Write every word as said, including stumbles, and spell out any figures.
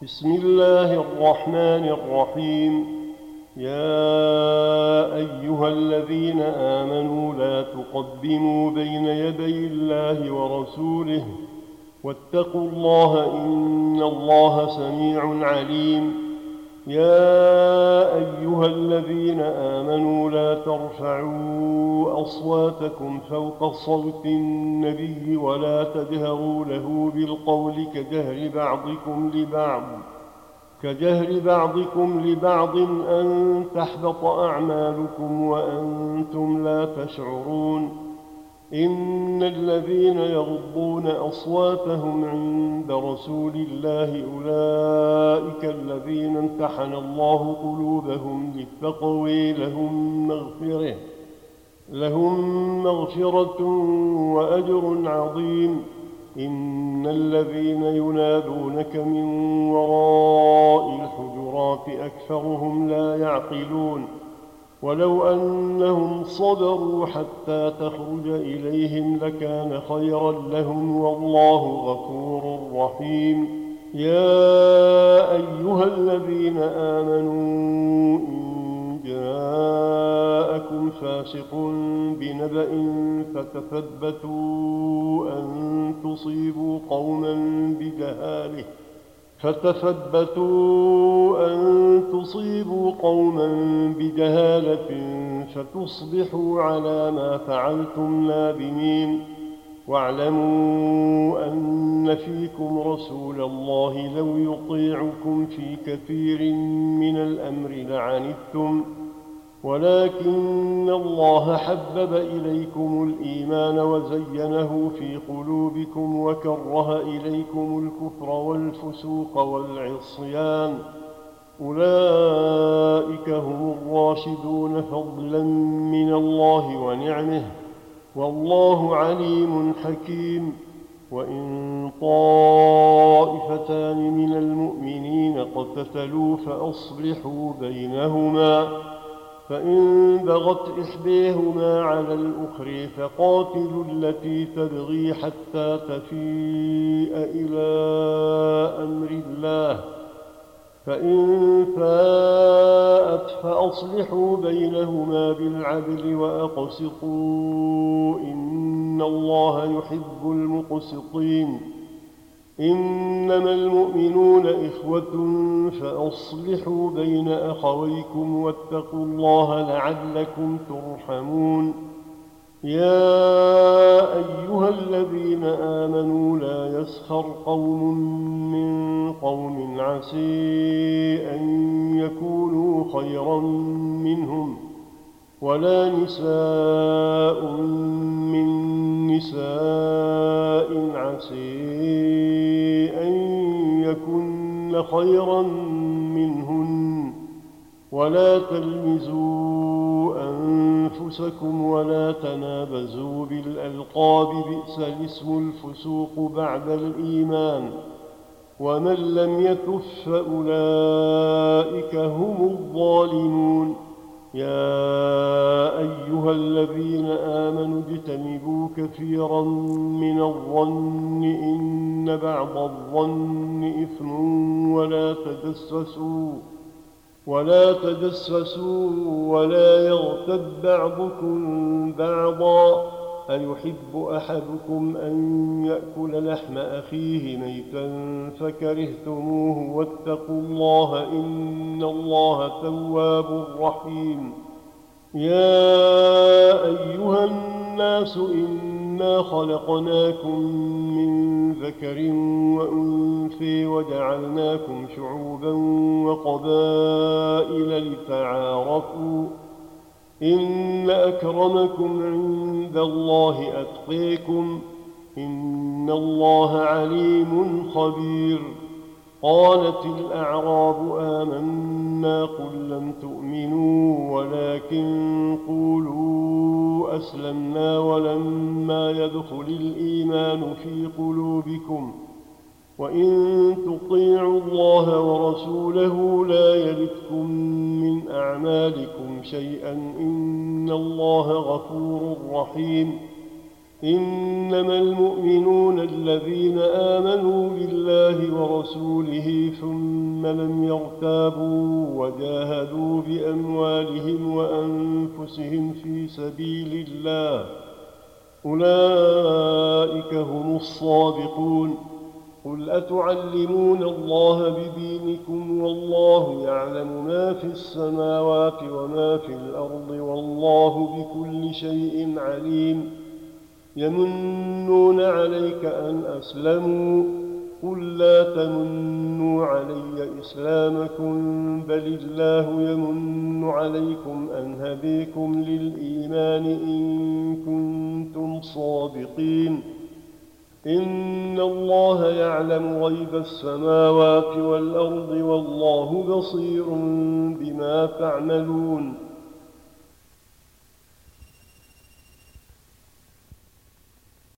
بسم الله الرحمن الرحيم. يا أيها الذين آمنوا لا تقدموا بين يدي الله ورسوله واتقوا الله إن الله سميع عليم. يا أيها الذين آمنوا لا ترفعوا أصواتكم فوق صوت النبي ولا تجهروا له بالقول كجهر بعضكم لبعض كجهر بعضكم لبعض أن تحبط أعمالكم وأنتم لا تشعرون. إن الذين يغضون أصواتهم عند رسول الله أولئك الذين امتحن الله قلوبهم للتقوى لهم مغفرة لهم مغفرة وأجر عظيم. إن الذين ينادونك من وراء الحجرات أكثرهم لا يعقلون. ولو أنهم صبروا حتى تخرج إليهم لكان خيرا لهم والله غفور رحيم. يا أيها الذين آمنوا إن جاءكم فاسق بنبأ فتثبتوا أن تصيبوا قوما بجهالة فتثبتوا أن تصيبوا قوما بجهالة فتصبحوا على ما فعلتم نادمين. واعلموا أن فيكم رسول الله لو يطيعكم في كثير من الأمر لعنتم ولكن الله حبب إليكم الإيمان وزينه في قلوبكم وكره إليكم الكفر والفسوق والعصيان أولئك هم الراشدون فضلا من الله ونعمه والله عليم حكيم. وإن طائفتان من المؤمنين اقتتلوا فأصلحوا بينهما فإن بغت إحداهما على الأخرى فقاتلوا التي تبغي حتى تفيء إلى أمر الله فإن فاءت فأصلحوا بينهما بالعدل وأقسطوا إن الله يحب المقسطين. إنما المؤمنون إخوة فأصلحوا بين أخويكم واتقوا الله لعلكم ترحمون. يا أيها الذين آمنوا لا يسخر قوم من قوم عسى أن يكونوا خيرا منهم ولا نساء من نساء عسى أن يكن خيرا منهن ولا تلمزوا أنفسكم ولا تنابزوا بالألقاب بئس الاسم الفسوق بعد الإيمان ومن لم يتب فأولئك هم الظالمون. يا أيها الذين آمنوا اجتنبوا كثيرا من الظن إن بعض الظن إثم ولا تجسسوا ولا تجسسوا ولا يغتب بعضكم بعضا أيحب أحدكم أن يأكل لحم أخيه ميتا فكرهتموه واتقوا الله إن الله تواب رحيم. يا أيها الناس إنا خلقناكم من ذكر وأنثى وجعلناكم شعوبا وقبائل لتعارفوا إن أكرمكم عند الله أتقيكم إن الله عليم خبير. قالت الأعراب آمنا قل لم تؤمنوا ولكن قولوا أسلمنا ولما يدخل الإيمان في قلوبكم وإن تطيعوا الله ورسوله لا يلتكم من أعمالكم شيئا إن الله غفور رحيم. إنما المؤمنون الذين آمنوا بالله ورسوله ثم لم يرتابوا وجاهدوا بأموالهم وأنفسهم في سبيل الله، أولئك هم الصادقون. قل أتعلمون الله بدينكم والله يعلم ما في السماوات وما في الأرض والله بكل شيء عليم. يمنون عليك أن أسلموا، قل لا تمنوا علي إسلامكم بل الله يمن عليكم أن هديكم للإيمان إن كنتم صادقين. إن الله يعلم غيب السماوات والأرض والله بصير بما تعملون.